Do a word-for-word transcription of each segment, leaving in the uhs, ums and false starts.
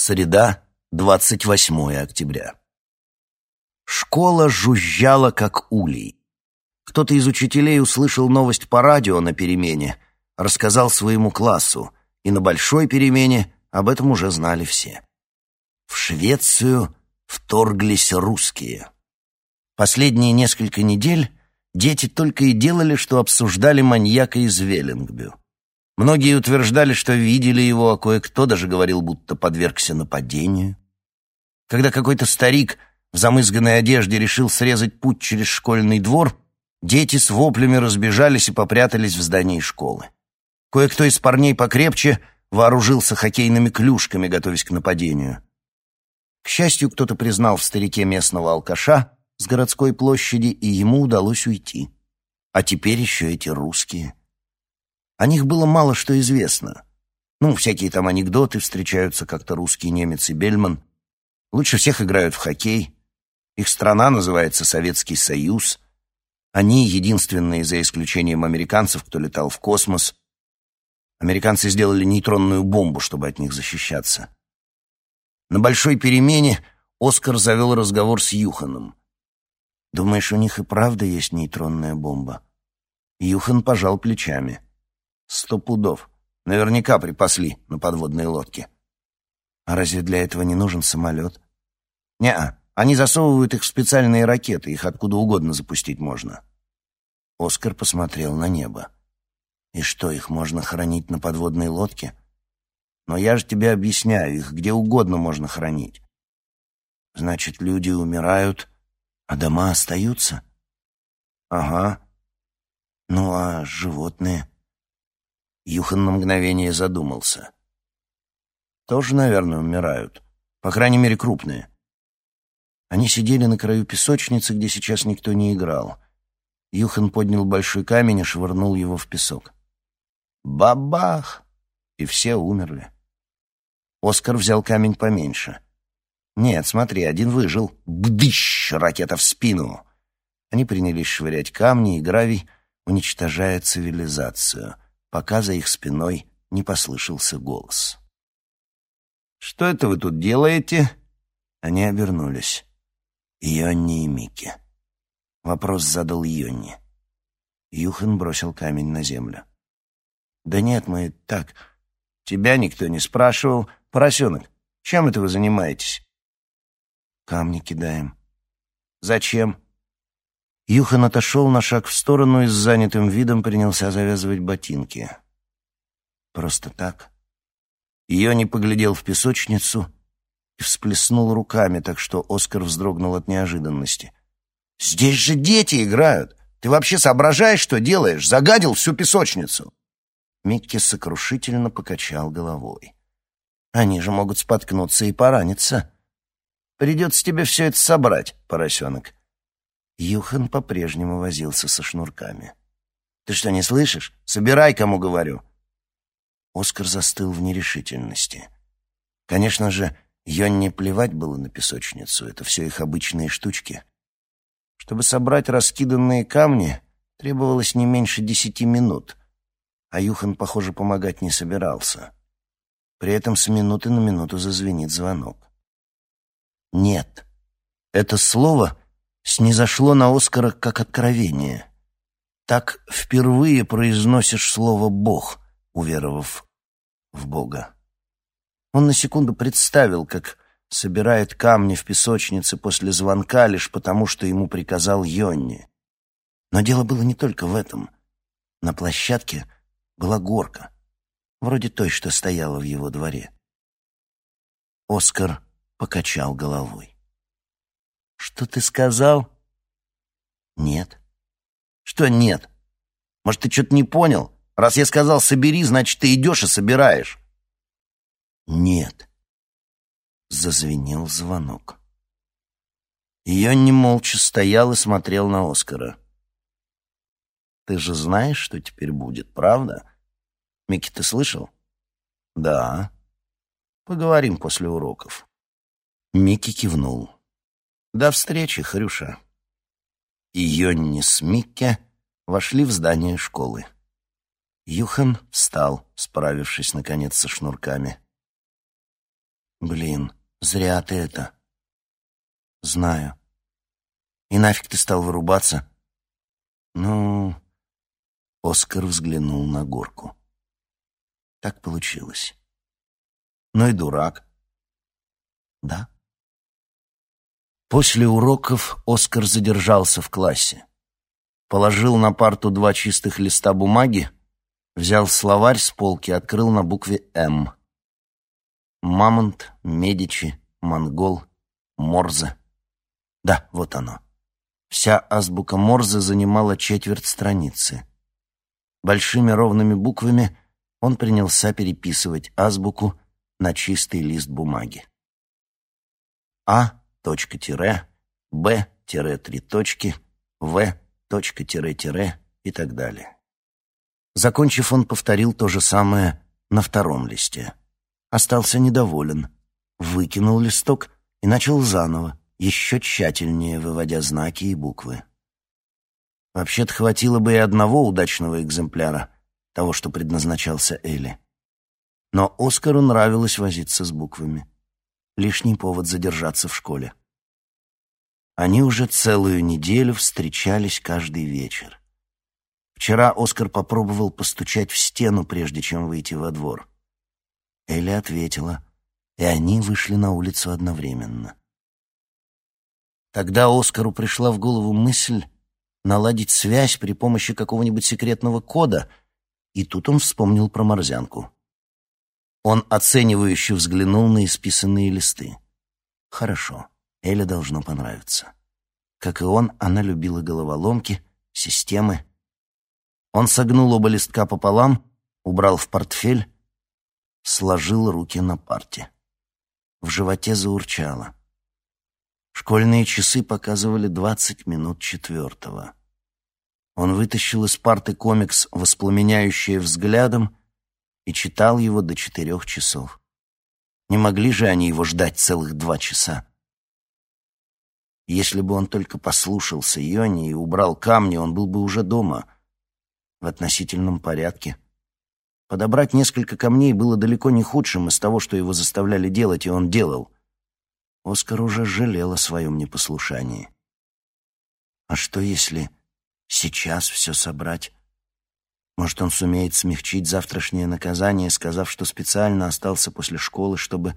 Среда, двадцать восьмое октября. Школа жужжала, как улей. Кто-то из учителей услышал новость по радио на перемене, рассказал своему классу, и на большой перемене об этом уже знали все. В Швецию вторглись русские. Последние несколько недель дети только и делали, что обсуждали маньяка из Веллингбю. Многие утверждали, что видели его, а кое-кто даже говорил, будто подвергся нападению. Когда какой-то старик в замызганной одежде решил срезать путь через школьный двор, дети с воплями разбежались и попрятались в здании школы. Кое-кто из парней покрепче вооружился хоккейными клюшками, готовясь к нападению. К счастью, кто-то признал в старике местного алкаша с городской площади, и ему удалось уйти. А теперь еще эти русские. О них было мало что известно. Ну, всякие там анекдоты, встречаются как-то русский, немец и Бельман. Лучше всех играют в хоккей. Их страна называется Советский Союз. Они единственные, за исключением американцев, кто летал в космос. Американцы сделали нейтронную бомбу, чтобы от них защищаться. На большой перемене Оскар завел разговор с Юханом. «Думаешь, у них и правда есть нейтронная бомба?» Юхан пожал плечами. «Сто пудов. Наверняка припасли на подводной лодке». «А разве для этого не нужен самолет?» «Не-а. Они засовывают их в специальные ракеты. Их откуда угодно запустить можно». Оскар посмотрел на небо. «И что, их можно хранить на подводной лодке?» «Но я же тебе объясняю, их где угодно можно хранить». «Значит, люди умирают, а дома остаются?» «Ага. Ну, а животные?» Юхан на мгновение задумался. «Тоже, наверное, умирают. По крайней мере, крупные». Они сидели на краю песочницы, где сейчас никто не играл. Юхан поднял большой камень и швырнул его в песок. Бабах! И все умерли. Оскар взял камень поменьше. «Нет, смотри, один выжил. Бдыщ! Ракета в спину!» Они принялись швырять камни и гравий, уничтожая цивилизацию, пока за их спиной не послышался голос. «Что это вы тут делаете?» Они обернулись. Йонни и Микки. Вопрос задал Йонни. Юхан бросил камень на землю. «Да нет, мы так. Тебя никто не спрашивал. Поросенок, чем это вы занимаетесь?» «Камни кидаем». «Зачем?» Юхан отошел на шаг в сторону и с занятым видом принялся завязывать ботинки. «Просто так». Йонни поглядел в песочницу и всплеснул руками, так что Оскар вздрогнул от неожиданности. «Здесь же дети играют! Ты вообще соображаешь, что делаешь? Загадил всю песочницу!» Микки сокрушительно покачал головой. «Они же могут споткнуться и пораниться. Придется тебе все это собрать, поросенок». Юхан по-прежнему возился со шнурками. «Ты что, не слышишь? Собирай, кому говорю!» Оскар застыл в нерешительности. Конечно же, Йонне плевать было на песочницу, это все их обычные штучки. Чтобы собрать раскиданные камни, требовалось не меньше десяти минут, а Юхан, похоже, помогать не собирался. При этом с минуты на минуту зазвенит звонок. «Нет». Это слово снизошло на Оскара как откровение. Так впервые произносишь слово «Бог», уверовав в Бога. Он на секунду представил, как собирает камни в песочнице после звонка лишь потому, что ему приказал Йонни. Но дело было не только в этом. На площадке была горка, вроде той, что стояла в его дворе. Оскар покачал головой. «Что ты сказал?» «Нет». «Что нет? Может, ты что-то не понял? Раз я сказал «собери», значит, ты идешь и собираешь». «Нет». Зазвенел звонок. Йонни молча стоял и смотрел на Оскара. «Ты же знаешь, что теперь будет, правда? Микки, ты слышал?» «Да». «Поговорим после уроков». Микки кивнул. «До встречи, Хрюша». И Йонни с Микки вошли в здание школы. Юхан встал, справившись, наконец, со шнурками. Блин, зря ты это. Знаю. И нафиг ты стал вырубаться? Ну, Оскар взглянул на горку. Так получилось. Ну и дурак. Да. После уроков Оскар задержался в классе. Положил на парту два чистых листа бумаги, взял словарь с полки, открыл на букве «М». Мамонт, Медичи, Монгол, Морзе. Да, вот оно. Вся азбука Морзе занимала четверть страницы. Большими ровными буквами он принялся переписывать азбуку на чистый лист бумаги. А, точка, тире, Б, тире, три точки, В, точка, тире, тире и так далее. Закончив, он повторил то же самое на втором листе. Остался недоволен, выкинул листок и начал заново, еще тщательнее выводя знаки и буквы. Вообще-то хватило бы и одного удачного экземпляра, того, что предназначался Элли. Но Оскару нравилось возиться с буквами. Лишний повод задержаться в школе. Они уже целую неделю встречались каждый вечер. Вчера Оскар попробовал постучать в стену, прежде чем выйти во двор. Элли ответила, и они вышли на улицу одновременно. Тогда Оскару пришла в голову мысль наладить связь при помощи какого-нибудь секретного кода, и тут он вспомнил про морзянку. Он оценивающе взглянул на исписанные листы. Хорошо, Элле должно понравиться. Как и он, она любила головоломки, системы. Он согнул оба листка пополам, убрал в портфель, сложил руки на парте. В животе заурчало. Школьные часы показывали двадцать минут четвертого. Он вытащил из парты комикс «Воспламеняющее взглядом» и читал его до четырех часов. Не могли же они его ждать целых два часа. Если бы он только послушался Йони и убрал камни, он был бы уже дома, в относительном порядке. Подобрать несколько камней было далеко не худшим из того, что его заставляли делать, и он делал. Оскар уже жалел о своем непослушании. А что, если сейчас все собрать? Может, он сумеет смягчить завтрашнее наказание, сказав, что специально остался после школы, чтобы...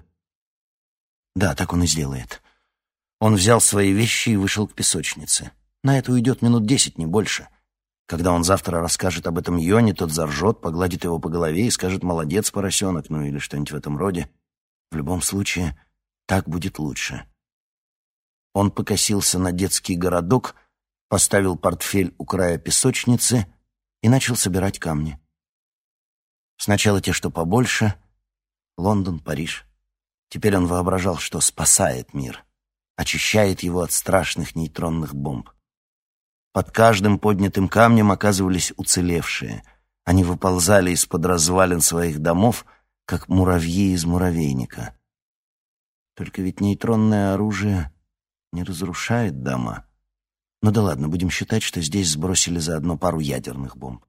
Да, так он и сделает. Он взял свои вещи и вышел к песочнице. На это уйдет минут десять, не больше. Когда он завтра расскажет об этом Йоне, тот заржет, погладит его по голове и скажет «молодец, поросенок», ну или что-нибудь в этом роде. В любом случае, так будет лучше. Он покосился на детский городок, поставил портфель у края песочницы и начал собирать камни. Сначала те, что побольше — Лондон, Париж. Теперь он воображал, что спасает мир, очищает его от страшных нейтронных бомб. Под каждым поднятым камнем оказывались уцелевшие. Они выползали из-под развалин своих домов, как муравьи из муравейника. Только ведь нейтронное оружие не разрушает дома. Ну да ладно, будем считать, что здесь сбросили заодно пару ядерных бомб.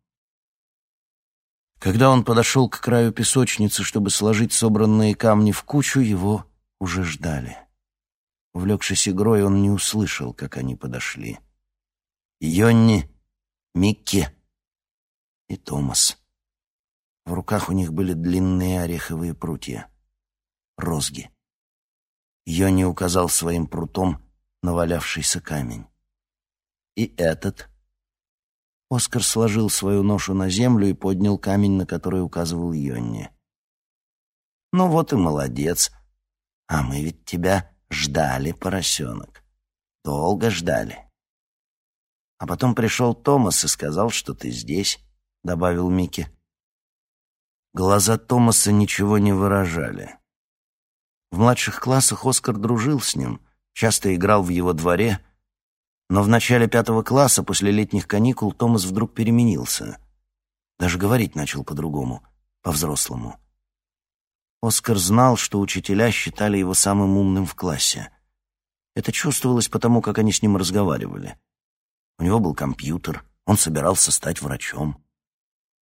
Когда он подошел к краю песочницы, чтобы сложить собранные камни в кучу, его уже ждали. Увлекшись игрой, он не услышал, как они подошли. Йонни, Микки и Томас. В руках у них были длинные ореховые прутья. Розги. Йонни указал своим прутом на валявшийся камень. И этот. Оскар сложил свою ношу на землю и поднял камень, на который указывал Йонни. «Ну вот и молодец. А мы ведь тебя ждали, поросенок. Долго ждали». «А потом пришел Томас и сказал, что ты здесь», — добавил Микки. Глаза Томаса ничего не выражали. В младших классах Оскар дружил с ним, часто играл в его дворе, но в начале пятого класса, после летних каникул, Томас вдруг переменился. Даже говорить начал по-другому, по-взрослому. Оскар знал, что учителя считали его самым умным в классе. Это чувствовалось потому, как они с ним разговаривали. У него был компьютер, он собирался стать врачом.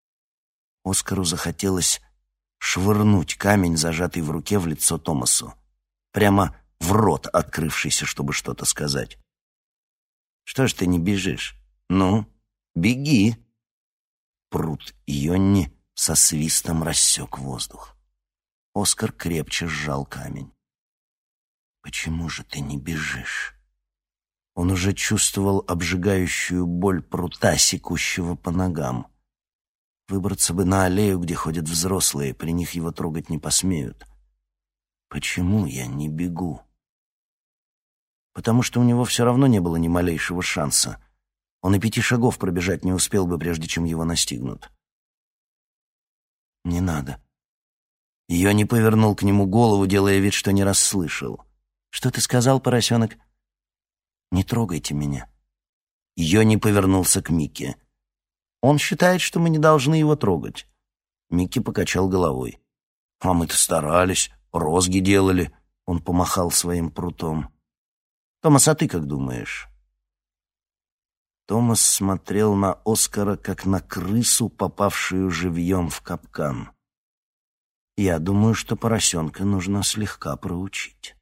Оскару захотелось швырнуть камень, зажатый в руке, в лицо Томасу. прямо в рот открывшийся, чтобы что-то сказать. «Что ж ты не бежишь? Ну, беги!» Прут Йонни со свистом рассек воздух. Оскар крепче сжал камень. «Почему же ты не бежишь?» Он уже чувствовал обжигающую боль прута, секущего по ногам. Выбраться бы на аллею, где ходят взрослые, при них его трогать не посмеют. «Почему я не бегу?» Потому что у него все равно не было ни малейшего шанса. Он и пяти шагов пробежать не успел бы, прежде чем его настигнут. «Не надо». Йонни повернул к нему голову, делая вид, что не расслышал. «Что ты сказал, поросенок?» «Не трогайте меня». Йонни повернулся к Микки. «Он считает, что мы не должны его трогать». Микки покачал головой. «А мы-то старались, розги делали». Он помахал своим прутом. «Томас, а ты как думаешь?» Томас смотрел на Оскара, как на крысу, попавшую живьем в капкан. «Я думаю, что поросенка нужно слегка проучить».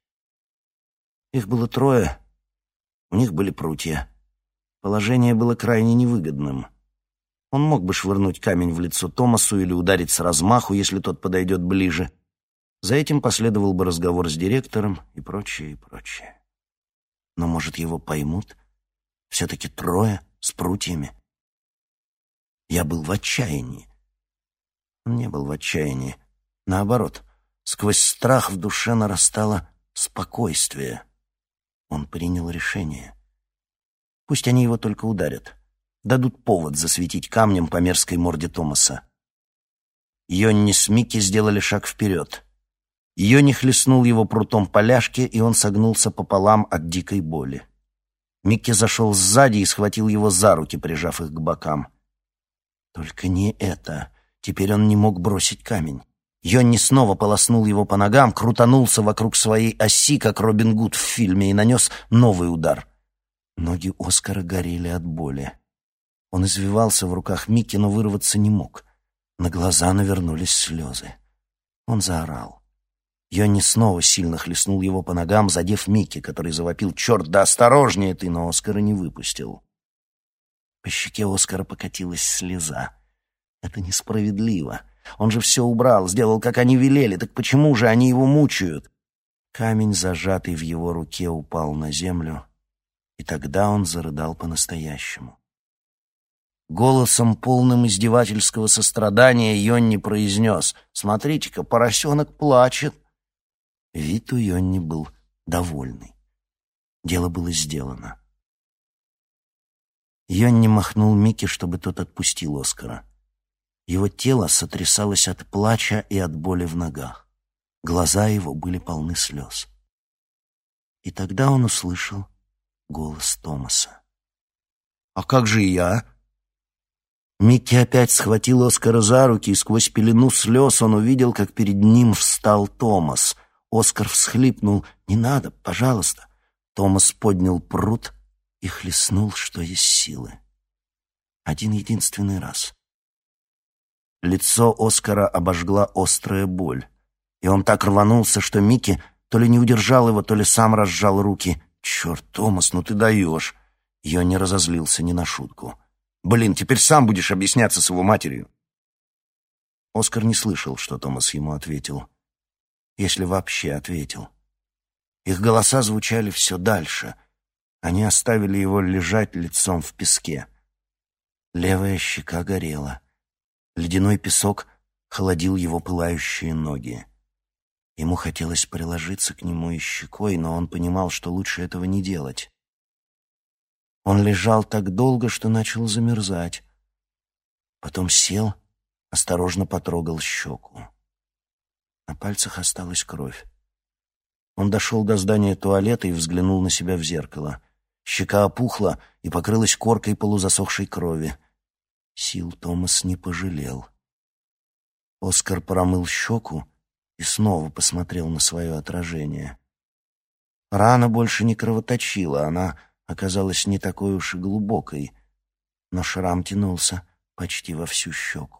Их было трое, у них были прутья. Положение было крайне невыгодным. Он мог бы швырнуть камень в лицо Томасу или ударить с размаху, если тот подойдет ближе. За этим последовал бы разговор с директором и прочее, и прочее. Но, может, его поймут? Все-таки трое с прутьями. Я был в отчаянии. Он не был в отчаянии. Наоборот, сквозь страх в душе нарастало спокойствие. Он принял решение. Пусть они его только ударят. Дадут повод засветить камнем по мерзкой морде Томаса. Йонни с Микки сделали шаг вперед. Йонни хлестнул его прутом по ляжке, и он согнулся пополам от дикой боли. Микки зашел сзади и схватил его за руки, прижав их к бокам. Только не это. Теперь он не мог бросить камень. Йонни снова полоснул его по ногам, крутанулся вокруг своей оси, как Робин Гуд в фильме, и нанес новый удар. Ноги Оскара горели от боли. Он извивался в руках Микки, но вырваться не мог. На глаза навернулись слезы. Он заорал. Йонни снова сильно хлестнул его по ногам, задев Микки, который завопил: «Черт, да осторожнее ты!» но Оскара не выпустил. По щеке Оскара покатилась слеза. Это несправедливо. Он же все убрал, сделал, как они велели. Так почему же они его мучают? Камень, зажатый в его руке, упал на землю, и тогда он зарыдал по-настоящему. Голосом, полным издевательского сострадания, Йонни произнес: «Смотрите-ка, поросенок плачет». Вид у Йонни был довольный. Дело было сделано. Йонни махнул Микки, чтобы тот отпустил Оскара. Его тело сотрясалось от плача и от боли в ногах. Глаза его были полны слез. И тогда он услышал голос Томаса. «А как же я?» Микки опять схватил Оскара за руки, и сквозь пелену слез он увидел, как перед ним встал Томас. Оскар всхлипнул: «Не надо, пожалуйста». Томас поднял прут и хлестнул, что есть силы. Один единственный раз. Лицо Оскара обожгла острая боль, и он так рванулся, что Микки то ли не удержал его, то ли сам разжал руки. «Черт, Томас, ну ты даешь!» Йонни разозлился не на шутку. «Блин, теперь сам будешь объясняться с его матерью!» Оскар не слышал, что Томас ему ответил. Если вообще ответил. Их голоса звучали все дальше. Они оставили его лежать лицом в песке. Левая щека горела. Ледяной песок холодил его пылающие ноги. Ему хотелось приложиться к нему и щекой, но он понимал, что лучше этого не делать. Он лежал так долго, что начал замерзать. Потом сел, осторожно потрогал щеку. На пальцах осталась кровь. Он дошел до здания туалета и взглянул на себя в зеркало. Щека опухла и покрылась коркой полузасохшей крови. Сил Томас не пожалел. Оскар промыл щеку и снова посмотрел на свое отражение. Рана больше не кровоточила, она оказалась не такой уж и глубокой, но шрам тянулся почти во всю щеку.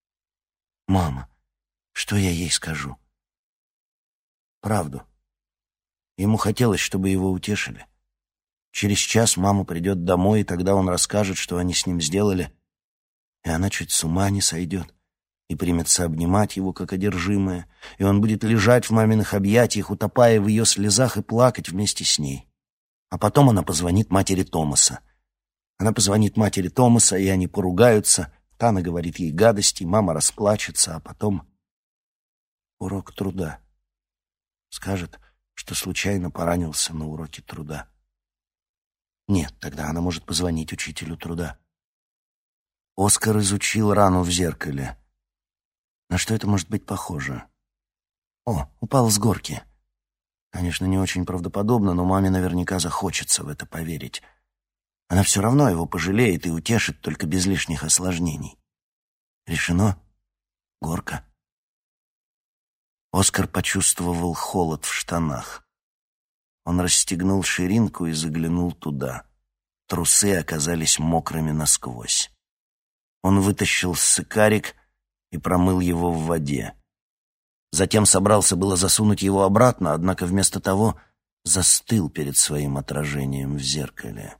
«Мама, что я ей скажу?» «Правду. Ему хотелось, чтобы его утешили. Через час мама придет домой, и тогда он расскажет, что они с ним сделали, и она чуть с ума не сойдет и примется обнимать его, как одержимая, и он будет лежать в маминых объятиях, утопая в ее слезах, и плакать вместе с ней. А потом она позвонит матери Томаса. Она позвонит матери Томаса, и они поругаются, та наговорит ей гадости, мама расплачется, а потом урок труда. Скажет, что случайно поранился на уроке труда. Нет, тогда она может позвонить учителю труда. Оскар изучил рану в зеркале. На что это может быть похоже? О, упал с горки. Конечно, не очень правдоподобно, но маме наверняка захочется в это поверить. Она все равно его пожалеет и утешит, только без лишних осложнений. Решено? Горка. Оскар почувствовал холод в штанах. Он расстегнул ширинку и заглянул туда. Трусы оказались мокрыми насквозь. Он вытащил сыкарик и промыл его в воде. Затем собрался было засунуть его обратно, однако вместо того застыл перед своим отражением в зеркале.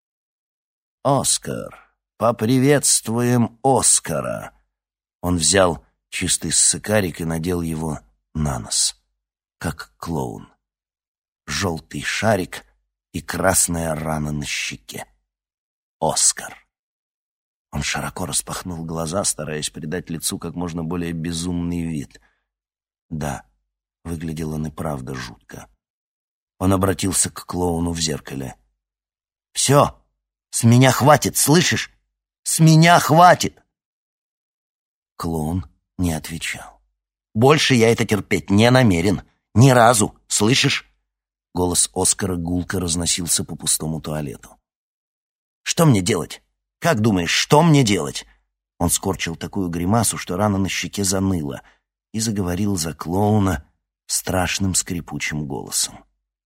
«Оскар! Поприветствуем Оскара!» Он взял чистый сыкарик и надел его на нос, как клоун. Желтый шарик и красная рана на щеке. Оскар. Он широко распахнул глаза, стараясь придать лицу как можно более безумный вид. Да, выглядел он и правда жутко. Он обратился к клоуну в зеркале. «Все, с меня хватит, слышишь? С меня хватит!» Клоун не отвечал. «Больше я это терпеть не намерен. Ни разу, слышишь?» Голос Оскара гулко разносился по пустому туалету. «Что мне делать? Как думаешь, что мне делать?» Он скорчил такую гримасу, что рана на щеке заныла, и заговорил за клоуна страшным скрипучим голосом.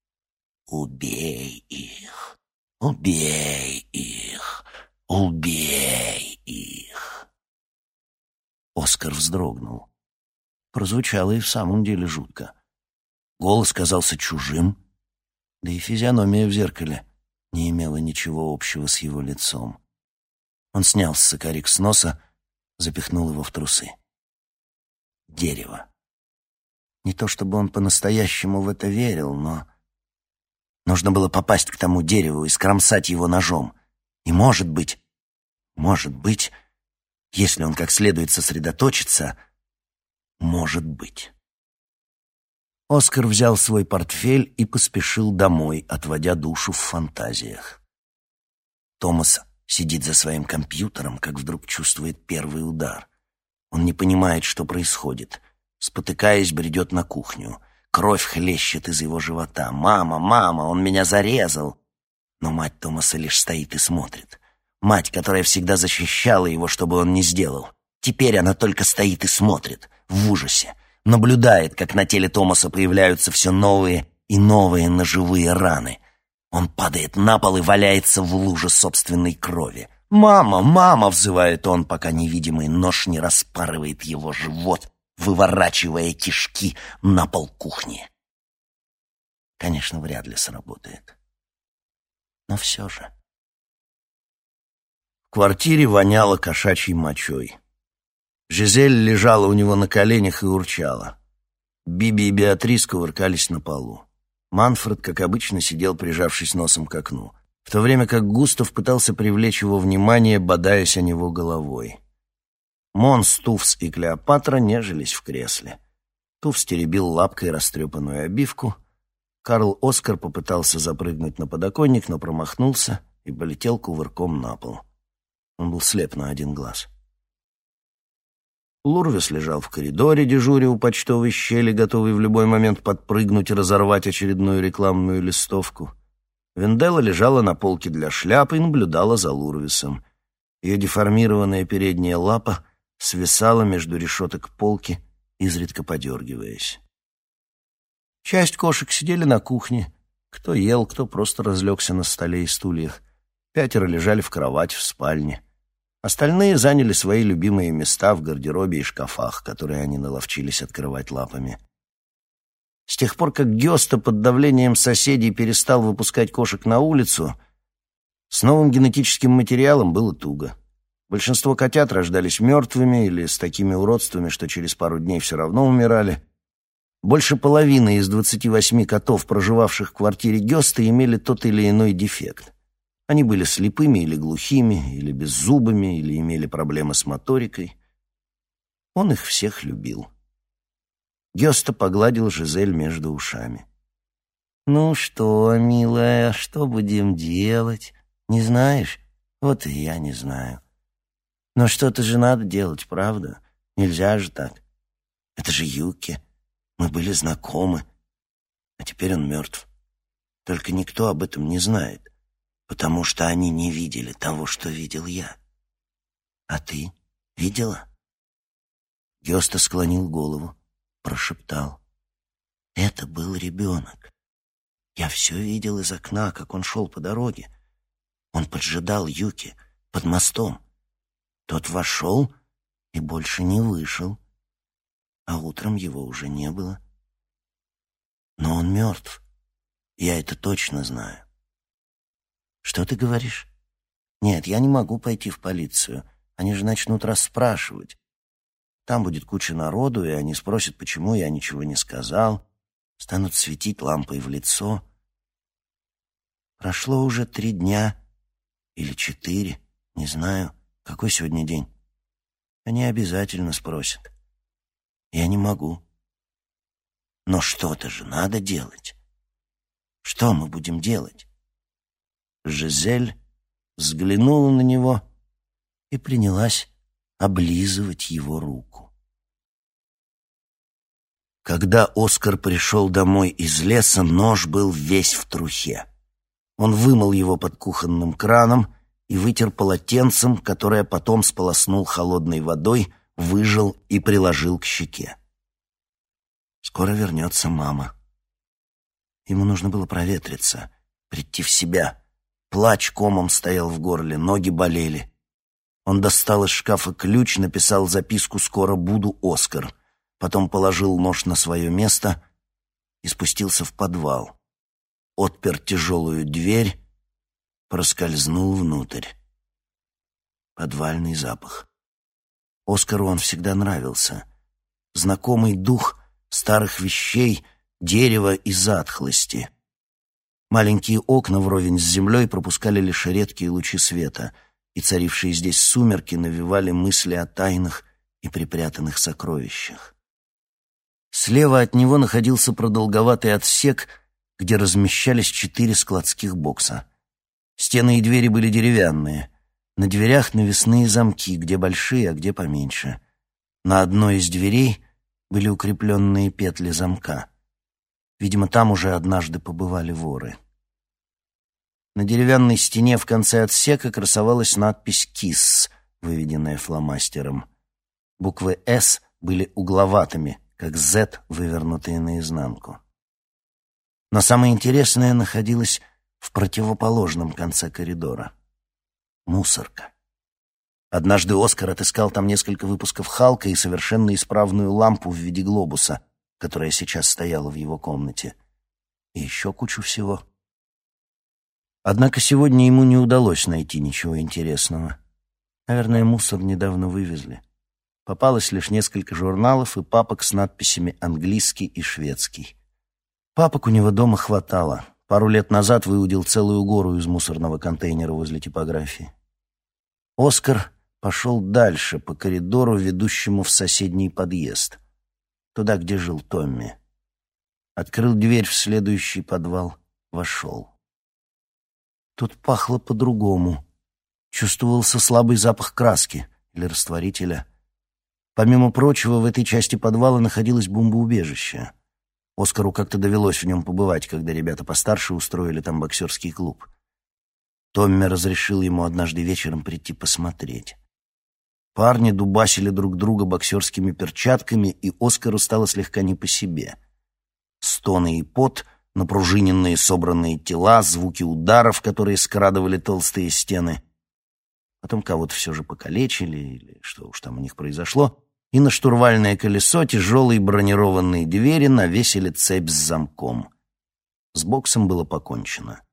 «Убей их! Убей их! Убей их!» Оскар вздрогнул. Прозвучало и в самом деле жутко. Голос казался чужим, да и физиономия в зеркале не имела ничего общего с его лицом. Он снял сыкарик с носа, запихнул его в трусы. Дерево. Не то чтобы он по-настоящему в это верил, но нужно было попасть к тому дереву и скромсать его ножом. И, может быть, может быть, если он как следует сосредоточится, может быть. Оскар взял свой портфель и поспешил домой, отводя душу в фантазиях. Томас сидит за своим компьютером, как вдруг чувствует первый удар. Он не понимает, что происходит. Спотыкаясь, бредет на кухню. Кровь хлещет из его живота. «Мама, мама, он меня зарезал!» Но мать Томаса лишь стоит и смотрит. Мать, которая всегда защищала его, чтобы он не сделал. Теперь она только стоит и смотрит, в ужасе. Наблюдает, как на теле Томаса появляются все новые и новые ножевые раны. Он падает на пол и валяется в луже собственной крови. «Мама, мама!» — взывает он, пока невидимый нож не распарывает его живот, выворачивая кишки на пол кухни. Конечно, вряд ли сработает. Но все же. В квартире воняло кошачьей мочой. Жизель лежала у него на коленях и урчала. Биби и Беатрис кувыркались на полу. Манфред, как обычно, сидел, прижавшись носом к окну, в то время как Густав пытался привлечь его внимание, бодаясь о него головой. Монс, Туфс и Клеопатра нежились в кресле. Туфс теребил лапкой растрепанную обивку. Карл Оскар попытался запрыгнуть на подоконник, но промахнулся и полетел кувырком на пол. Он был слеп на один глаз. Лурвис лежал в коридоре, дежуря у почтовой щели, готовый в любой момент подпрыгнуть и разорвать очередную рекламную листовку. Венделла лежала на полке для шляп и наблюдала за Лурвисом. Ее деформированная передняя лапа свисала между решеток полки, изредка подергиваясь. Часть кошек сидели на кухне. Кто ел, кто просто разлегся на столе и стульях. Пятеро лежали в кровати в спальне. Остальные заняли свои любимые места в гардеробе и шкафах, которые они наловчились открывать лапами. С тех пор, как Гёста под давлением соседей перестал выпускать кошек на улицу, с новым генетическим материалом было туго. Большинство котят рождались мертвыми или с такими уродствами, что через пару дней все равно умирали. Больше половины из двадцати восьми котов, проживавших в квартире Гёста, имели тот или иной дефект. Они были слепыми или глухими, или беззубыми, или имели проблемы с моторикой. Он их всех любил. Гёста погладил Жизель между ушами. «Ну что, милая, что будем делать? Не знаешь? Вот и я не знаю. Но что-то же надо делать, правда? Нельзя же так. Это же Юки. Мы были знакомы. А теперь он мертв. Только никто об этом не знает, потому что они не видели того, что видел я. А ты видела?» Гёста склонил голову, прошептал. «Это был ребенок. Я все видел из окна, как он шел по дороге. Он поджидал Юки под мостом. Тот вошел и больше не вышел. А утром его уже не было. Но он мертв. Я это точно знаю». «Что ты говоришь?» «Нет, я не могу пойти в полицию. Они же начнут расспрашивать. Там будет куча народу, и они спросят, почему я ничего не сказал. Станут светить лампой в лицо. Прошло уже три дня или четыре, не знаю, какой сегодня день. Они обязательно спросят. Я не могу. Но что-то же надо делать. Что мы будем делать?» Жизель взглянула на него и принялась облизывать его руку. Когда Оскар пришел домой из леса, нож был весь в трухе. Он вымыл его под кухонным краном и вытер полотенцем, которое потом сполоснул холодной водой, выжал и приложил к щеке. Скоро вернется мама. Ему нужно было проветриться, прийти в себя. Плач комом стоял в горле, ноги болели. Он достал из шкафа ключ, написал записку «Скоро буду, Оскар». Потом положил нож на свое место и спустился в подвал. Отпер тяжелую дверь, проскользнул внутрь. Подвальный запах. Оскару он всегда нравился. Знакомый дух старых вещей, дерева и затхлости. Маленькие окна вровень с землей пропускали лишь редкие лучи света, и царившие здесь сумерки навевали мысли о тайных и припрятанных сокровищах. Слева от него находился продолговатый отсек, где размещались четыре складских бокса. Стены и двери были деревянные. На дверях навесные замки, где большие, а где поменьше. На одной из дверей были укрепленные петли замка. Видимо, там уже однажды побывали воры. На деревянной стене в конце отсека красовалась надпись «КИСС», выведенная фломастером. Буквы «С» были угловатыми, как «З», вывернутые наизнанку. Но самое интересное находилось в противоположном конце коридора. Мусорка. Однажды Оскар отыскал там несколько выпусков «Халка» и совершенно исправную лампу в виде глобуса, которая сейчас стояла в его комнате. И еще кучу всего. Однако сегодня ему не удалось найти ничего интересного. Наверное, мусор недавно вывезли. Попалось лишь несколько журналов и папок с надписями «Английский» и «Шведский». Папок у него дома хватало. Пару лет назад выудил целую гору из мусорного контейнера возле типографии. Оскар пошел дальше по коридору, ведущему в соседний подъезд. Туда, где жил Томми. Открыл дверь в следующий подвал, вошел. Тут пахло по-другому. Чувствовался слабый запах краски или растворителя. Помимо прочего, в этой части подвала находилось бомбоубежище. Оскару как-то довелось в нем побывать, когда ребята постарше устроили там боксерский клуб. Томми разрешил ему однажды вечером прийти посмотреть. Парни дубасили друг друга боксерскими перчатками, и Оскару стало слегка не по себе. Стоны и пот, напружиненные собранные тела, звуки ударов, которые скрадывали толстые стены. Потом кого-то все же покалечили, или что уж там у них произошло. и на штурвальное колесо тяжелые бронированные двери навесили цепь с замком. С боксом было покончено.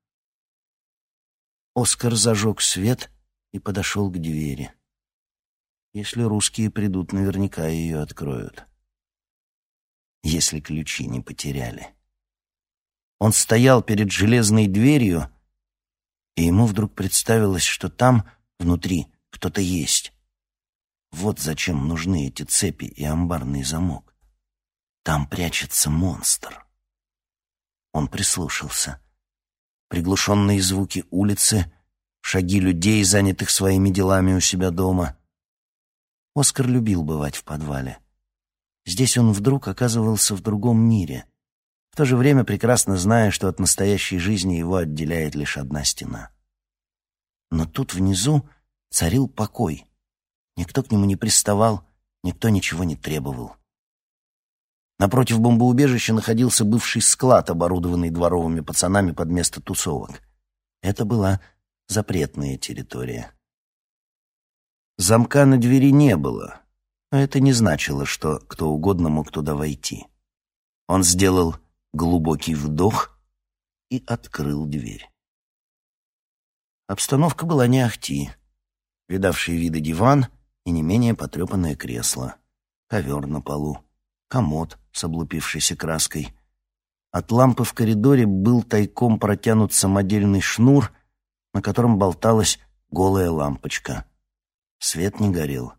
Оскар зажег свет и подошел к двери. Если русские придут, наверняка ее откроют. Если ключи не потеряли. Он стоял перед железной дверью, и ему вдруг представилось, что там, внутри, кто-то есть. Вот зачем нужны эти цепи и амбарный замок. Там прячется монстр. Он прислушался. Приглушенные звуки улицы, шаги людей, занятых своими делами у себя дома. Оскар любил бывать в подвале. Здесь он вдруг оказывался в другом мире, в то же время прекрасно зная, что от настоящей жизни его отделяет лишь одна стена. Но тут внизу царил покой. Никто к нему не приставал, никто ничего не требовал. Напротив бомбоубежища находился бывший склад, оборудованный дворовыми пацанами под место тусовок. Это была запретная территория. Замка на двери не было, но это не значило, что кто угодно мог туда войти. Он сделал глубокий вдох и открыл дверь. Обстановка была не ахти. Видавший виды диван и не менее потрепанное кресло, ковер на полу, комод с облупившейся краской. От лампы в коридоре был тайком протянут самодельный шнур, на котором болталась голая лампочка. Свет не горел.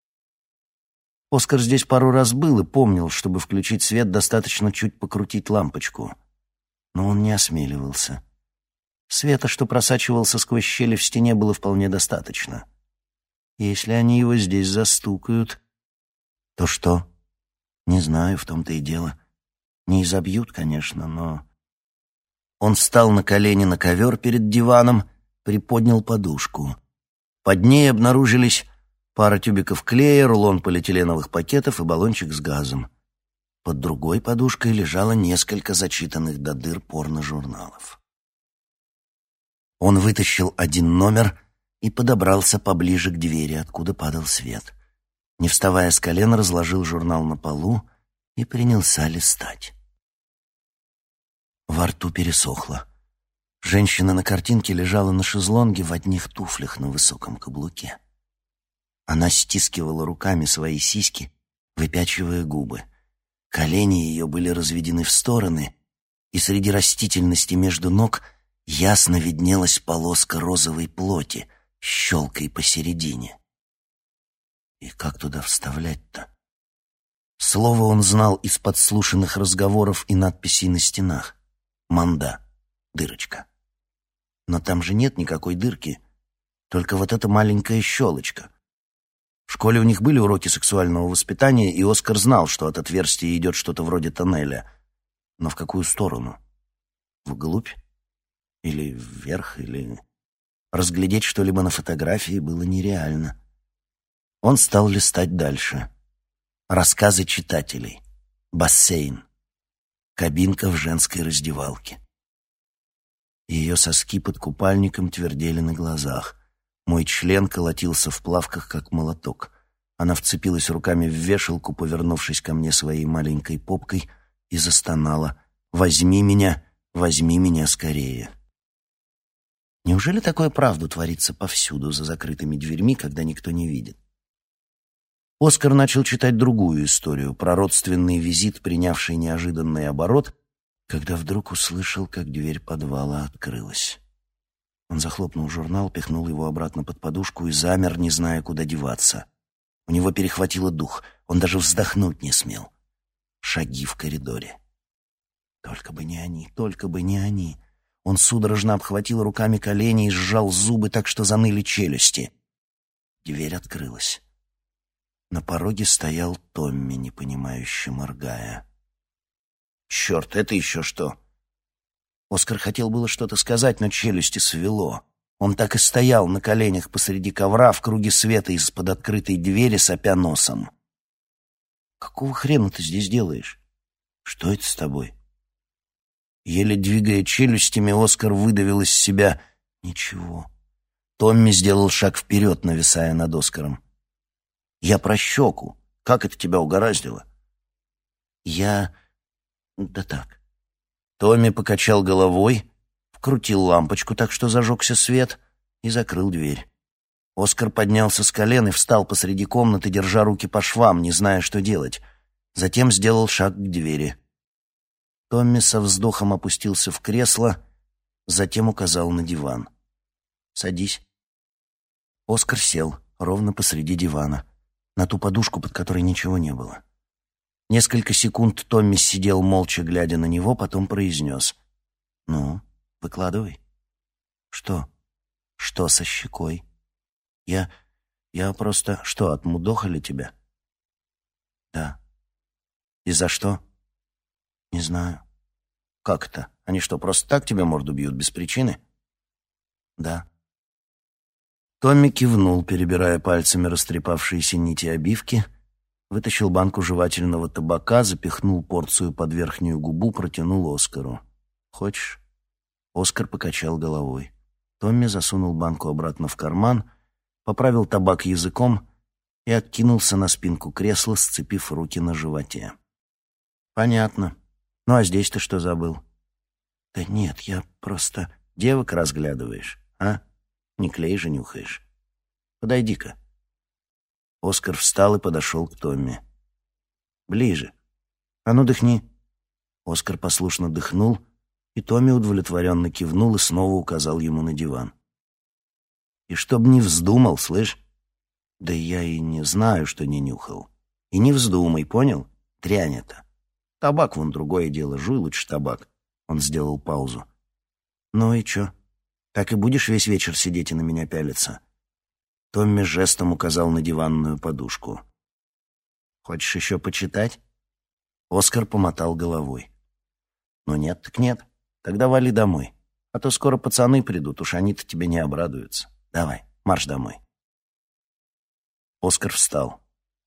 Оскар здесь пару раз был и помнил, чтобы включить свет, достаточно чуть покрутить лампочку. Но он не осмеливался. Света, что просачивался сквозь щели в стене, было вполне достаточно. Если они его здесь застукают, то что? Не знаю, в том-то и дело. Не изобьют, конечно, но... Он встал на колени на ковер перед диваном, приподнял подушку. Под ней обнаружились пара тюбиков клея, рулон полиэтиленовых пакетов и баллончик с газом. Под другой подушкой лежало несколько зачитанных до дыр порно-журналов. Он вытащил один номер и подобрался поближе к двери, откуда падал свет. Не вставая с колен, разложил журнал на полу и принялся листать. Во рту пересохло. Женщина на картинке лежала на шезлонге в одних туфлях на высоком каблуке. Она стискивала руками свои сиськи, выпячивая губы. Колени ее были разведены в стороны, и среди растительности между ног ясно виднелась полоска розовой плоти, щелкой посередине. И как туда вставлять-то? Слово он знал из подслушанных разговоров и надписей на стенах. «Манда. Дырочка». Но там же нет никакой дырки, только вот эта маленькая щелочка. В школе у них были уроки сексуального воспитания, и Оскар знал, что от отверстия идет что-то вроде тоннеля. Но в какую сторону? Вглубь? Или вверх? Или... Разглядеть что-либо на фотографии было нереально. Он стал листать дальше. Рассказы читателей. Бассейн. Кабинка в женской раздевалке. Ее соски под купальником твердели на глазах. Мой член колотился в плавках, как молоток. Она вцепилась руками в вешалку, повернувшись ко мне своей маленькой попкой, и застонала: «Возьми меня, возьми меня скорее». Неужели такое правду творится повсюду, за закрытыми дверьми, когда никто не видит? Оскар начал читать другую историю про родственный визит, принявший неожиданный оборот, когда вдруг услышал, как дверь подвала открылась. Он захлопнул журнал, пихнул его обратно под подушку и замер, не зная, куда деваться. У него перехватило дух, он даже вздохнуть не смел. Шаги в коридоре. Только бы не они, только бы не они. Он судорожно обхватил руками колени и сжал зубы так, что заныли челюсти. Дверь открылась. На пороге стоял Томми, непонимающе моргая. «Черт, это еще что?» Оскар хотел было что-то сказать, но челюсти свело. Он так и стоял на коленях посреди ковра в круге света из-под открытой двери, сопя носом. «Какого хрена ты здесь делаешь? Что это с тобой?» Еле двигая челюстями, Оскар выдавил из себя: «Ничего». Томми сделал шаг вперед, нависая над Оскаром. «Я про щеку, Как это тебя угораздило?» «Я... да так». Томми покачал головой, вкрутил лампочку так, что зажегся свет, и закрыл дверь. Оскар поднялся с колен и встал посреди комнаты, держа руки по швам, не зная, что делать. Затем сделал шаг к двери. Томми со вздохом опустился в кресло, затем указал на диван. «Садись». Оскар сел ровно посреди дивана, на ту подушку, под которой ничего не было. Несколько секунд Томми сидел молча, глядя на него, потом произнес: «Ну, выкладывай». «Что? Что со щекой?» «Я... я просто... Что, отмудохали тебя?» «Да». «И за что?» «Не знаю». «Как это? Они что, просто так тебе морду бьют без причины?» «Да». Томми кивнул, перебирая пальцами растрепавшиеся нити обивки, вытащил банку жевательного табака, запихнул порцию под верхнюю губу, протянул Оскару. «Хочешь?» Оскар покачал головой. Томми засунул банку обратно в карман, поправил табак языком и откинулся на спинку кресла, сцепив руки на животе. «Понятно. Ну а здесь ты что забыл?» «Да нет, я просто... девок разглядываешь, а? Не клей же нюхаешь. Подойди-ка». Оскар встал и подошел к Томми. «Ближе. А ну, дыхни». Оскар послушно дыхнул, и Томми удовлетворенно кивнул и снова указал ему на диван. «И чтоб не вздумал, слышь?» «Да я и не знаю, что не нюхал. И не вздумай, понял? Дрянь это. Табак вон другое дело, жуй лучше табак». Он сделал паузу. «Ну и чё? Так и будешь весь вечер сидеть и на меня пялиться?» Томми жестом указал на диванную подушку. «Хочешь еще почитать?» Оскар помотал головой. «Ну нет, так нет. Тогда вали домой. А то скоро пацаны придут, уж они-то тебе не обрадуются. Давай, марш домой». Оскар встал.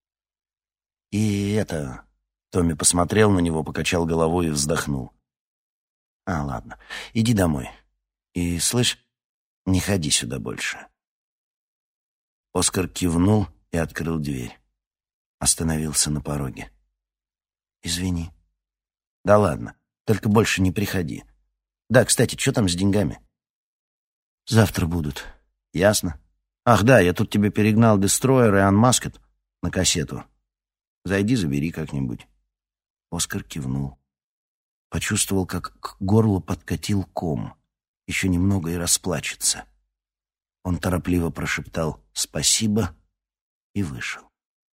«И это...» Томми посмотрел на него, покачал головой и вздохнул. «А, ладно, иди домой. И, слышь, не ходи сюда больше». Оскар кивнул и открыл дверь. Остановился на пороге. «Извини». «Да ладно, только больше не приходи. Да, кстати, что там с деньгами?» «Завтра будут». «Ясно. Ах да, я тут тебе перегнал Destroyer и Unmasked на кассету. Зайди, забери как-нибудь». Оскар кивнул. Почувствовал, как к горлу подкатил ком. Еще немного и расплачется. Он торопливо прошептал «спасибо» и вышел.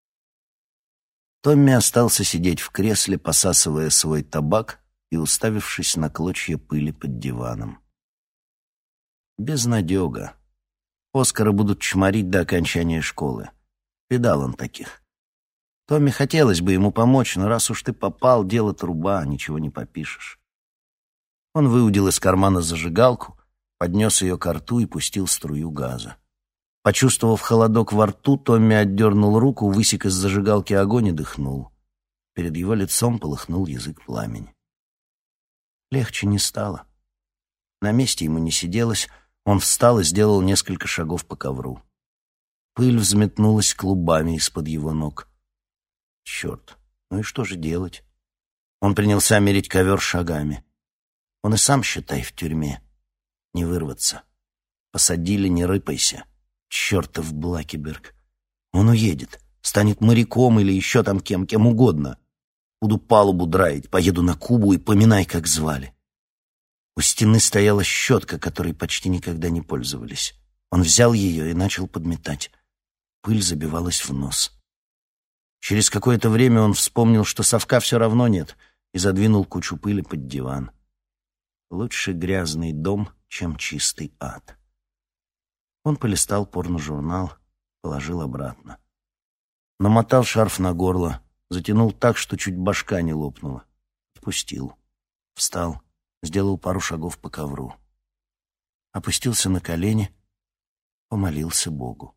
Томми остался сидеть в кресле, посасывая свой табак и уставившись на клочья пыли под диваном. Безнадега. Оскара будут чморить до окончания школы. Видал он таких. Томми хотелось бы ему помочь, но раз уж ты попал, дело труба, ничего не попишешь. Он выудил из кармана зажигалку, поднес ее ко рту и пустил струю газа. Почувствовав холодок во рту, Томми отдернул руку, высек из зажигалки огонь и дыхнул. Перед его лицом полыхнул язык пламени. Легче не стало. На месте ему не сиделось, он встал и сделал несколько шагов по ковру. Пыль взметнулась клубами из-под его ног. Черт, ну и что же делать? Он принялся мерить ковер шагами. Он и сам, считай, в тюрьме. Не вырваться. Посадили, не рыпайся. Чертов Блакиберг. Он уедет, станет моряком или еще там кем, кем угодно. Буду палубу драить, поеду на Кубу и поминай, как звали. У стены стояла щетка, которой почти никогда не пользовались. Он взял ее и начал подметать. Пыль забивалась в нос. Через какое-то время он вспомнил, что совка все равно нет, и задвинул кучу пыли под диван. Лучше грязный дом, чем чистый ад. Он полистал порножурнал, положил обратно. Намотал шарф на горло, затянул так, что чуть башка не лопнула. Отпустил. Встал, сделал пару шагов по ковру. Опустился на колени, помолился Богу.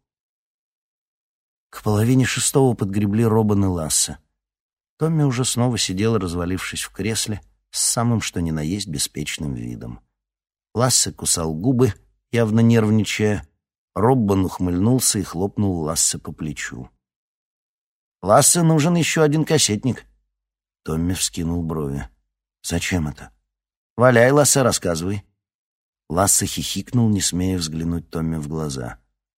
К половине шестого подгребли Робан и Лассе. Томми уже снова сидел, развалившись в кресле, с самым что ни на есть беспечным видом. Лассе кусал губы, явно нервничая. Роббан ухмыльнулся и хлопнул Лассе по плечу. Лассе нужен еще один кассетник». Томми вскинул брови. «Зачем это?» «Валяй, Лассе, рассказывай». Лассе хихикнул, не смея взглянуть Томми в глаза.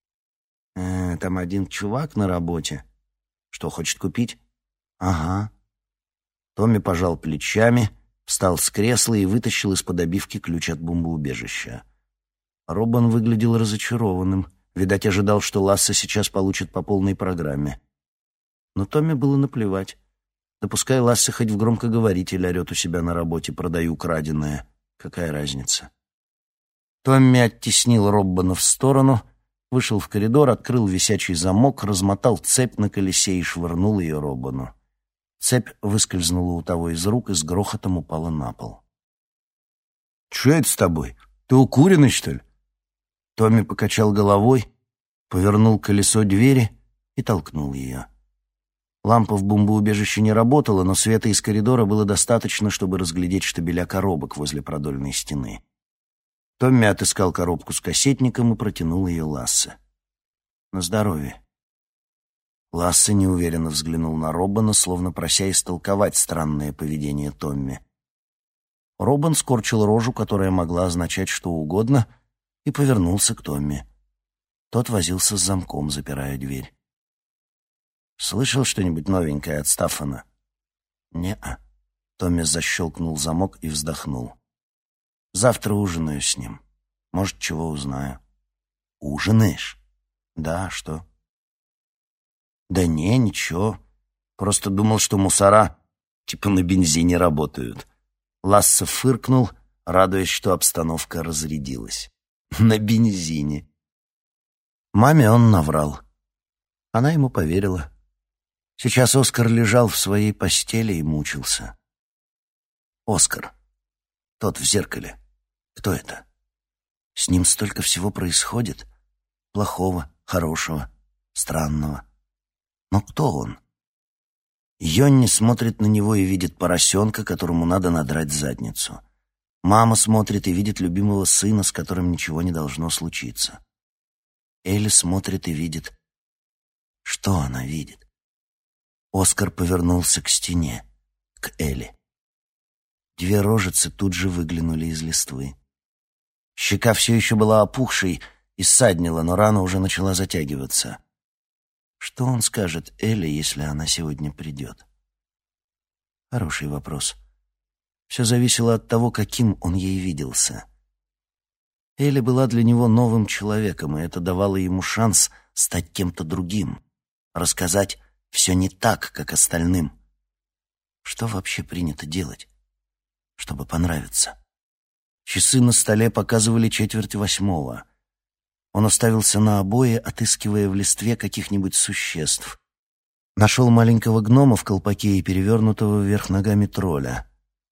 «Э, «Там один чувак на работе. Что, хочет купить?» «Ага». Томми пожал плечами, встал с кресла и вытащил из-под обивки ключ от бомбоубежища. Робан выглядел разочарованным. Видать, ожидал, что Лассе сейчас получит по полной программе. Но Томми было наплевать. Да пускай Лассе хоть в громкоговоритель орет у себя на работе: «Продаю краденое». Какая разница? Томми оттеснил Роббана в сторону, вышел в коридор, открыл висячий замок, размотал цепь на колесе и швырнул ее Роббану. Цепь выскользнула у того из рук и с грохотом упала на пол. «Че это с тобой? Ты укуренный, что ли?» Томми покачал головой, повернул колесо двери и толкнул ее. Лампа в бомбоубежище не работала, но света из коридора было достаточно, чтобы разглядеть штабеля коробок возле продольной стены. Томми отыскал коробку с кассетником и протянул ее Лассе. «На здоровье». Лассе неуверенно взглянул на Роббана, словно прося истолковать странное поведение Томми. Роббан скорчил рожу, которая могла означать что угодно, и повернулся к Томми. Тот возился с замком, запирая дверь. «Слышал что-нибудь новенькое от Стаффана?» «Не-а». Томми защелкнул замок и вздохнул. «Завтра ужинаю с ним. Может, чего узнаю». «Ужинаешь?» «Да, что?» «Да не, ничего. Просто думал, что мусора типа на бензине работают». Лассе фыркнул, радуясь, что обстановка разрядилась. «На бензине». Маме он наврал. Она ему поверила. Сейчас Оскар лежал в своей постели и мучился. Оскар. Тот в зеркале. Кто это? С ним столько всего происходит. Плохого, хорошего, странного. Но кто он? Йонни смотрит на него и видит поросенка, которому надо надрать задницу. Мама смотрит и видит любимого сына, с которым ничего не должно случиться. Элли смотрит и видит... Что она видит? Оскар повернулся к стене, к Элли. Две рожицы тут же выглянули из листвы. Щека все еще была опухшей и ссаднила, но рана уже начала затягиваться. Что он скажет Элли, если она сегодня придет? Хороший вопрос. Все зависело от того, каким он ей виделся. Элли была для него новым человеком, и это давало ему шанс стать кем-то другим, рассказать все не так, как остальным. Что вообще принято делать, чтобы понравиться? Часы на столе показывали четверть восьмого. Он уставился на обои, отыскивая в листве каких-нибудь существ. Нашел маленького гнома в колпаке и перевернутого вверх ногами тролля.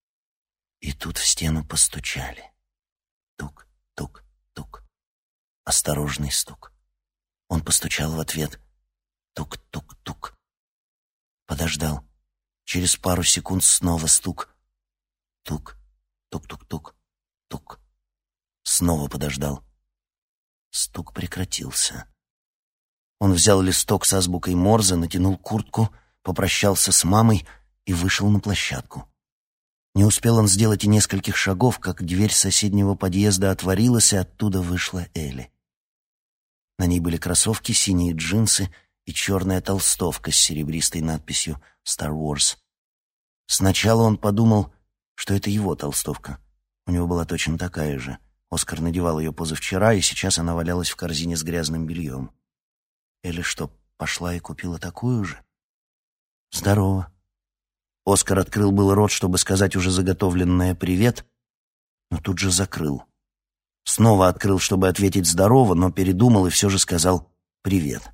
И тут в стену постучали. Тук, тук, тук. Осторожный стук. Он постучал в ответ. Тук, тук, тук. Подождал. Через пару секунд снова стук. Тук, тук, тук, тук, тук. Снова подождал. Стук прекратился. Он взял листок с азбукой Морзе, натянул куртку, попрощался с мамой и вышел на площадку. Не успел он сделать и нескольких шагов, как дверь соседнего подъезда отворилась, и оттуда вышла Элли. На ней были кроссовки, синие джинсы и черная толстовка с серебристой надписью «Star Wars». Сначала он подумал, что это его толстовка. У него была точно такая же. Оскар надевал ее позавчера, и сейчас она валялась в корзине с грязным бельем. Элли что, пошла и купила такую же? Здорово. Оскар открыл был рот, чтобы сказать уже заготовленное «привет», но тут же закрыл. Снова открыл, чтобы ответить «здорово», но передумал и все же сказал «привет».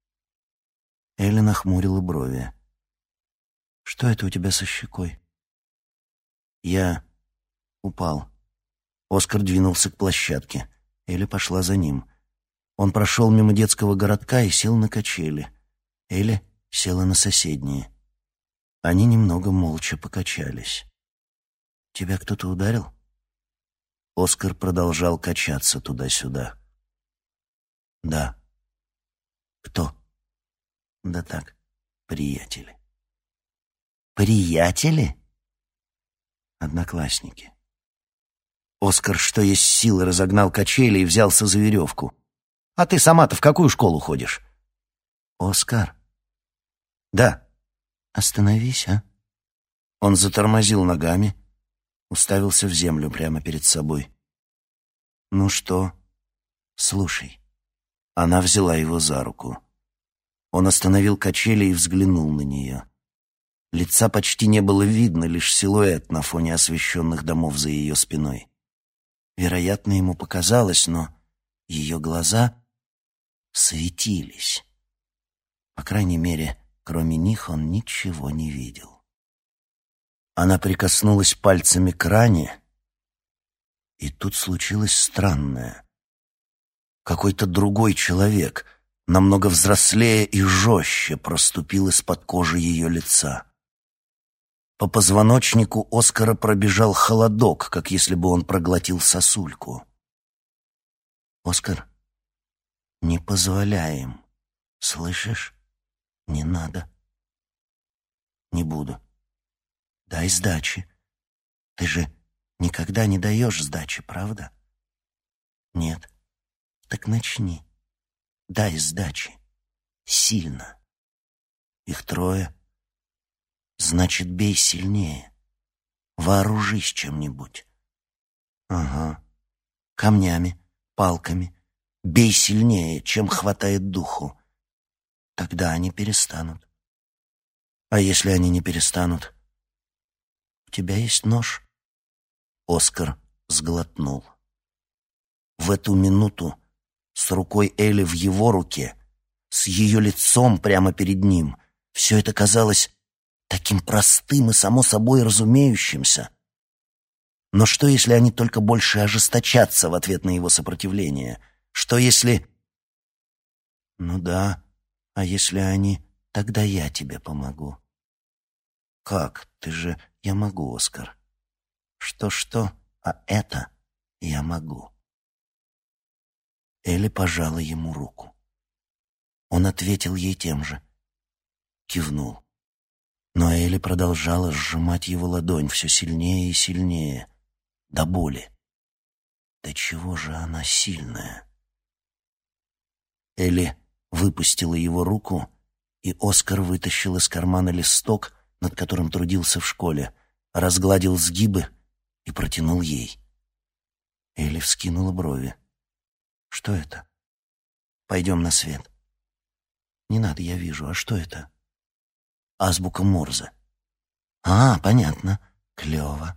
Элли нахмурила брови. «Что это у тебя со щекой?» «Я упал». Оскар двинулся к площадке. Элли пошла за ним. Он прошел мимо детского городка и сел на качели. Элли села на соседние. Они немного молча покачались. «Тебя кто-то ударил?» Оскар продолжал качаться туда-сюда. «Да». «Кто?» «Да так, приятели. Приятели? Одноклассники. Оскар, что есть силы, разогнал качели и взялся за веревку. «А ты сама-то в какую школу ходишь?» «Оскар?» «Да». «Остановись, а?» Он затормозил ногами, уставился в землю прямо перед собой. «Ну что?» «Слушай». Она взяла его за руку. Он остановил качели и взглянул на нее. Лица почти не было видно, лишь силуэт на фоне освещенных домов за ее спиной. Вероятно, ему показалось, но ее глаза светились. По крайней мере, кроме них он ничего не видел. Она прикоснулась пальцами к ране, и тут случилось странное. Какой-то другой человек, намного взрослее и жестче, проступил из-под кожи ее лица. По позвоночнику Оскара пробежал холодок, как если бы он проглотил сосульку. «Оскар, не позволяй им. Слышишь? Не надо». «Не буду. Дай сдачи. Ты же никогда не даешь сдачи, правда?» «Нет. Так начни. Дай сдачи. Сильно. Их трое. Значит, бей сильнее. Вооружись чем-нибудь». «Ага. Камнями, палками. Бей сильнее, чем хватает духу. Тогда они перестанут». «А если они не перестанут?» «У тебя есть нож?» Оскар сглотнул. В эту минуту с рукой Элли в его руке, с ее лицом прямо перед ним, все это казалось таким простым и само собой разумеющимся. Но что, если они только больше ожесточатся в ответ на его сопротивление? Что, если... Ну да, а если они... Тогда я тебе помогу. Как? Ты же... Я могу, Оскар. Что-что, а это я могу. Элли пожала ему руку. Он ответил ей тем же. Кивнул. Но Элли продолжала сжимать его ладонь все сильнее и сильнее, до боли. Да чего же она сильная? Элли выпустила его руку, и Оскар вытащил из кармана листок, над которым трудился в школе, разгладил сгибы и протянул ей. Элли вскинула брови. «Что это?» «Пойдем на свет». «Не надо, я вижу. А что это?» «Азбука Морзе». «А, понятно. Клево».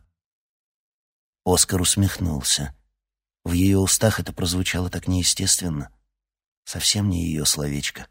Оскар усмехнулся. В ее устах это прозвучало так неестественно. Совсем не ее словечко.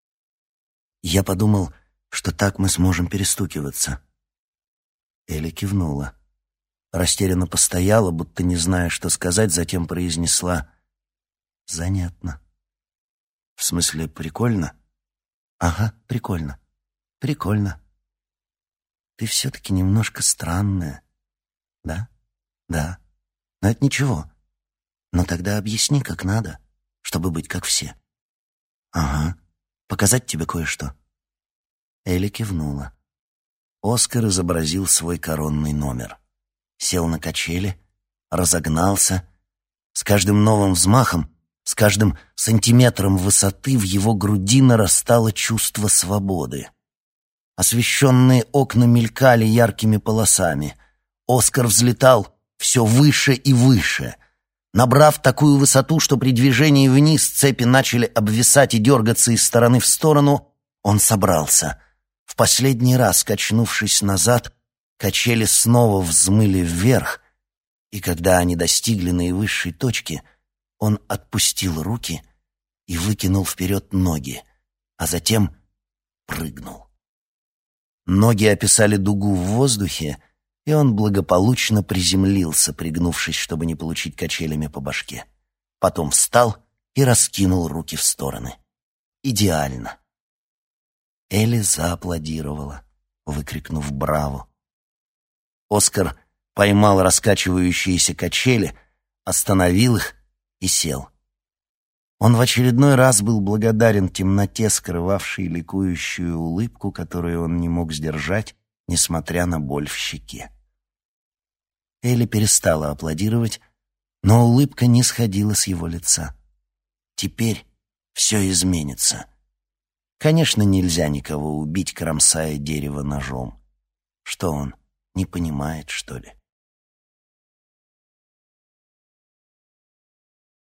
«Я подумал, что так мы сможем перестукиваться». Элли кивнула. Растерянно постояла, будто не зная, что сказать, затем произнесла: «Занятно». «В смысле, прикольно?» «Ага, прикольно. Прикольно. Ты все-таки немножко странная. Да? Да. Но это ничего. Но тогда объясни, как надо, чтобы быть как все». «Ага. Показать тебе кое-что?» Элли кивнула. Оскар изобразил свой коронный номер. Сел на качели, разогнался. С каждым новым взмахом, с каждым сантиметром высоты в его груди нарастало чувство свободы. Освещенные окна мелькали яркими полосами. Оскар взлетал все выше и выше. Набрав такую высоту, что при движении вниз цепи начали обвисать и дергаться из стороны в сторону, он собрался. В последний раз, качнувшись назад, качели снова взмыли вверх, и когда они достигли наивысшей точки, он отпустил руки и выкинул вперед ноги, а затем прыгнул. Ноги описали дугу в воздухе, и он благополучно приземлился, пригнувшись, чтобы не получить качелями по башке. Потом встал и раскинул руки в стороны. Идеально. Элли зааплодировала, выкрикнув «Браво!». Оскар поймал раскачивающиеся качели, остановил их и сел. Он в очередной раз был благодарен темноте, скрывавшей ликующую улыбку, которую он не мог сдержать, несмотря на боль в щеке. Элли перестала аплодировать, но улыбка не сходила с его лица. Теперь все изменится. Конечно, нельзя никого убить, кромсая дерево ножом. Что он, не понимает, что ли?